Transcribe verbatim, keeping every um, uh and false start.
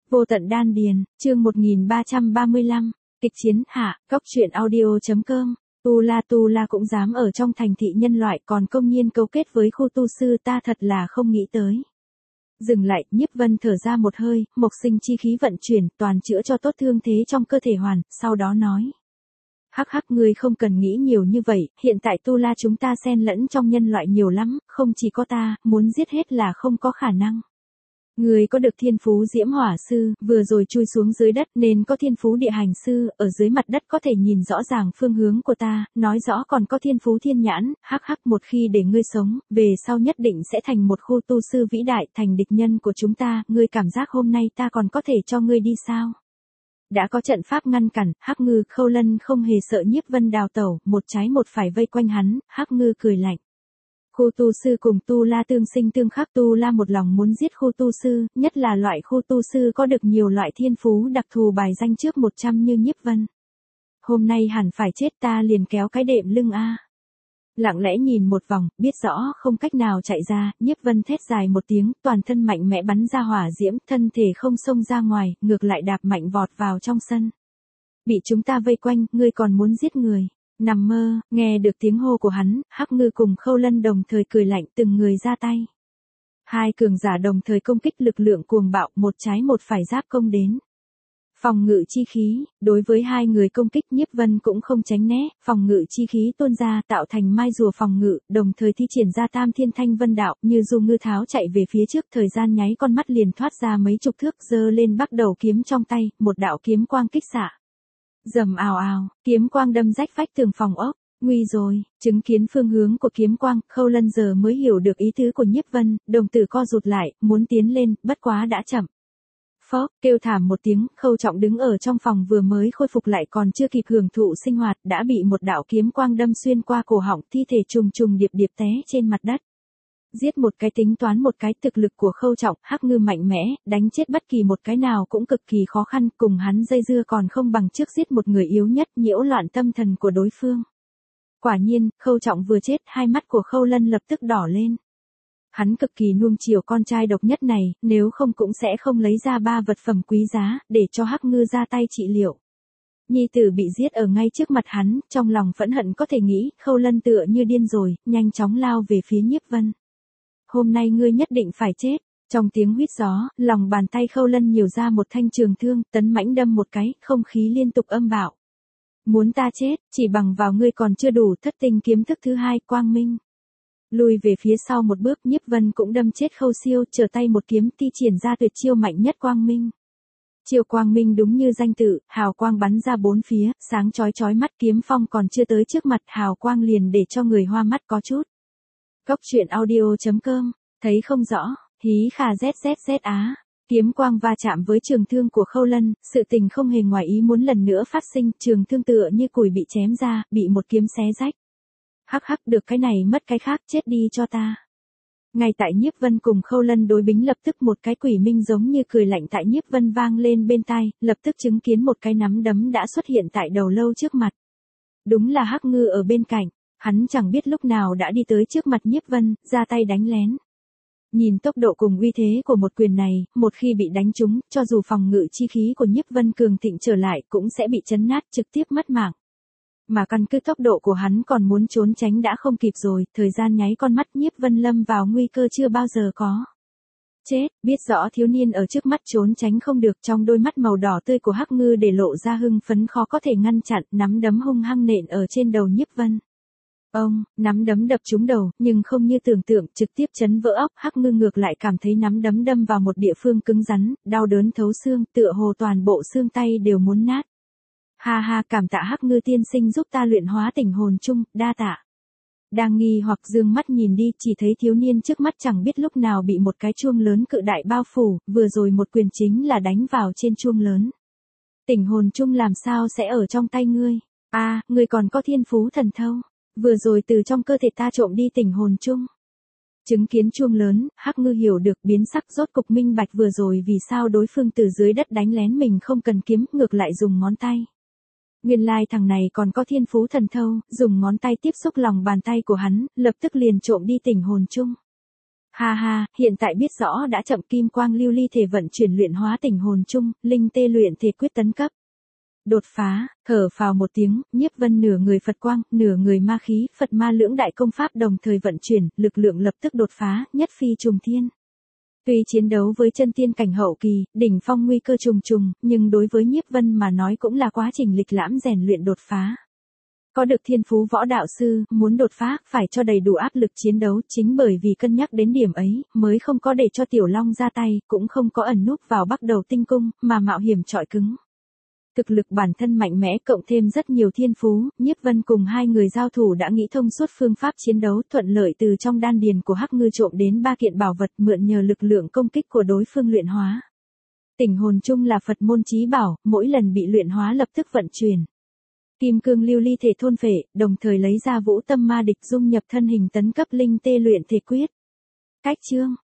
Vô tận đan điền, chương một nghìn ba trăm ba mươi lăm, kịch chiến hạ, góc truyện audio.com, tu la tu la cũng dám ở trong thành thị nhân loại còn công nhiên cấu kết với khu tu sư, ta thật là không nghĩ tới. Dừng lại, Nhiếp Vân thở ra một hơi, mộc sinh chi khí vận chuyển, toàn chữa cho tốt thương thế trong cơ thể hoàn, sau đó nói. Hắc hắc, ngươi không cần nghĩ nhiều như vậy, hiện tại tu la chúng ta xen lẫn trong nhân loại nhiều lắm, không chỉ có ta, muốn giết hết là không có khả năng. Người có được thiên phú diễm hỏa sư, vừa rồi chui xuống dưới đất nên có thiên phú địa hành sư, ở dưới mặt đất có thể nhìn rõ ràng phương hướng của ta, nói rõ còn có thiên phú thiên nhãn, hắc hắc, một khi để ngươi sống, về sau nhất định sẽ thành một khu tu sư vĩ đại, thành địch nhân của chúng ta, ngươi cảm giác hôm nay ta còn có thể cho ngươi đi sao? Đã có trận pháp ngăn cản, Hắc Ngư Khâu Lân không hề sợ Nhiếp Vân đào tẩu, một trái một phải vây quanh hắn, Hắc Ngư cười lạnh. Khu tu sư cùng tu la tương sinh tương khắc, tu la một lòng muốn giết khu tu sư, nhất là loại khu tu sư có được nhiều loại thiên phú đặc thù bài danh trước một trăm như Nhiếp Vân. Hôm nay hẳn phải chết, ta liền kéo cái đệm lưng a. Lặng lẽ nhìn một vòng, biết rõ không cách nào chạy ra, Nhiếp Vân thét dài một tiếng, toàn thân mạnh mẽ bắn ra hỏa diễm, thân thể không xông ra ngoài, ngược lại đạp mạnh vọt vào trong sân. Bị chúng ta vây quanh, ngươi còn muốn giết người? Nằm mơ, nghe được tiếng hô của hắn, Hắc Ngư cùng Khâu Lân đồng thời cười lạnh, từng người ra tay. Hai cường giả đồng thời công kích, lực lượng cuồng bạo, một trái một phải giáp công đến. Phòng ngự chi khí, đối với hai người công kích, Nhiếp Vân cũng không tránh né, phòng ngự chi khí tuôn ra tạo thành mai rùa phòng ngự, đồng thời thi triển ra Tam Thiên Thanh Vân Đạo, như du ngư tháo chạy về phía trước, thời gian nháy con mắt liền thoát ra mấy chục thước, giơ lên bắt đầu kiếm trong tay, một đạo kiếm quang kích xạ. Rầm ào ào, kiếm quang đâm rách vách tường phòng ốc, nguy rồi, chứng kiến phương hướng của kiếm quang, Khâu Lân giờ mới hiểu được ý tứ của Nhiếp Vân, đồng tử co rụt lại, muốn tiến lên, bất quá đã chậm. Phốc, kêu thảm một tiếng, Khâu Trọng đứng ở trong phòng vừa mới khôi phục lại còn chưa kịp hưởng thụ sinh hoạt, đã bị một đạo kiếm quang đâm xuyên qua cổ họng, thi thể trùng trùng điệp điệp té trên mặt đất. Giết một cái tính toán một cái, thực lực của Khâu Trọng, Hắc Ngư mạnh mẽ, đánh chết bất kỳ một cái nào cũng cực kỳ khó khăn, cùng hắn dây dưa còn không bằng trước giết một người yếu nhất, nhiễu loạn tâm thần của đối phương. Quả nhiên, Khâu Trọng vừa chết, hai mắt của Khâu Lân lập tức đỏ lên. Hắn cực kỳ nuông chiều con trai độc nhất này, nếu không cũng sẽ không lấy ra ba vật phẩm quý giá, để cho Hắc Ngư ra tay trị liệu. Nhi tử bị giết ở ngay trước mặt hắn, trong lòng phẫn hận có thể nghĩ, Khâu Lân tựa như điên rồi, nhanh chóng lao về phía Nhiếp Vân. Hôm nay ngươi nhất định phải chết. Trong tiếng huýt gió, lòng bàn tay Khâu Lân nhiều ra một thanh trường thương, tấn mãnh đâm một cái, không khí liên tục âm bạo. Muốn ta chết, chỉ bằng vào ngươi còn chưa đủ, thất tinh kiếm thức thứ hai, quang minh. Lùi về phía sau một bước, Nhiếp Vân cũng đâm chết Khâu Siêu, trở tay một kiếm thi triển ra tuyệt chiêu mạnh nhất quang minh. Chiêu quang minh đúng như danh tự, hào quang bắn ra bốn phía, sáng chói chói mắt, kiếm phong còn chưa tới trước mặt, hào quang liền để cho người hoa mắt có chút. Góc truyện audio.com, thấy không rõ, hí khà zzz á, kiếm quang va chạm với trường thương của Khâu Lân, sự tình không hề ngoài ý muốn lần nữa phát sinh, trường thương tựa như củi bị chém ra, bị một kiếm xé rách. Hắc hắc, được cái này mất cái khác, chết đi cho ta. Ngay tại Nhiếp Vân cùng Khâu Lân đối bính, lập tức một cái quỷ minh giống như cười lạnh tại Nhiếp Vân vang lên bên tai, lập tức chứng kiến một cái nắm đấm đã xuất hiện tại đầu lâu trước mặt. Đúng là Hắc Ngư ở bên cạnh. Hắn chẳng biết lúc nào đã đi tới trước mặt Nhiếp Vân, ra tay đánh lén. Nhìn tốc độ cùng uy thế của một quyền này, một khi bị đánh trúng, cho dù phòng ngự chi khí của Nhiếp Vân cường thịnh trở lại cũng sẽ bị chấn nát, trực tiếp mất mạng. Mà căn cứ tốc độ của hắn còn muốn trốn tránh đã không kịp rồi, thời gian nháy con mắt Nhiếp Vân lâm vào nguy cơ chưa bao giờ có. Chết, biết rõ thiếu niên ở trước mắt trốn tránh không được, trong đôi mắt màu đỏ tươi của Hắc Ngư để lộ ra hưng phấn khó có thể ngăn chặn, nắm đấm hung hăng nện ở trên đầu Nhiếp Vân. Ông, nắm đấm đập trúng đầu, nhưng không như tưởng tượng, trực tiếp chấn vỡ óc, Hắc Ngư ngược lại cảm thấy nắm đấm đâm vào một địa phương cứng rắn, đau đớn thấu xương, tựa hồ toàn bộ xương tay đều muốn nát. Ha ha, cảm tạ Hắc Ngư tiên sinh giúp ta luyện hóa tỉnh hồn chung, đa tạ. Đang nghi hoặc dương mắt nhìn đi, chỉ thấy thiếu niên trước mắt chẳng biết lúc nào bị một cái chuông lớn cự đại bao phủ, vừa rồi một quyền chính là đánh vào trên chuông lớn. Tỉnh hồn chung làm sao sẽ ở trong tay ngươi? A, à, ngươi còn có thiên phú thần thâu. Vừa rồi từ trong cơ thể ta trộm đi tỉnh hồn chung. Chứng kiến chuông lớn, Hắc Ngư hiểu được biến sắc, rốt cục minh bạch vừa rồi vì sao đối phương từ dưới đất đánh lén mình không cần kiếm, ngược lại dùng ngón tay. Nguyên lai thằng này còn có thiên phú thần thâu, dùng ngón tay tiếp xúc lòng bàn tay của hắn, lập tức liền trộm đi tỉnh hồn chung. Ha ha, hiện tại biết rõ đã chậm, kim quang lưu ly thể vận chuyển luyện hóa tỉnh hồn chung, linh tê luyện thể quyết tấn cấp. Đột phá, thở phào một tiếng, Nhiếp Vân nửa người Phật quang, nửa người ma khí, Phật ma lưỡng đại công pháp đồng thời vận chuyển, lực lượng lập tức đột phá, nhất phi trùng thiên. Tuy chiến đấu với chân tiên cảnh hậu kỳ, đỉnh phong nguy cơ trùng trùng, nhưng đối với Nhiếp Vân mà nói cũng là quá trình lịch lãm rèn luyện đột phá. Có được thiên phú võ đạo sư, muốn đột phá, phải cho đầy đủ áp lực chiến đấu, chính bởi vì cân nhắc đến điểm ấy, mới không có để cho Tiểu Long ra tay, cũng không có ẩn núp vào Bắc Đầu Tinh Cung, mà mạo hiểm chọi cứng. Thực lực bản thân mạnh mẽ cộng thêm rất nhiều thiên phú, Nhiếp Vân cùng hai người giao thủ đã nghĩ thông suốt phương pháp chiến đấu, thuận lợi từ trong đan điền của Hắc Ngư trộm đến ba kiện bảo vật, mượn nhờ lực lượng công kích của đối phương luyện hóa. Tỉnh hồn chung là Phật môn chí bảo, mỗi lần bị luyện hóa lập tức vận chuyển. Kim cương lưu ly thể thôn phệ, đồng thời lấy ra Vũ Tâm Ma Địch dung nhập thân hình tấn cấp linh tê luyện thể quyết. Cách chương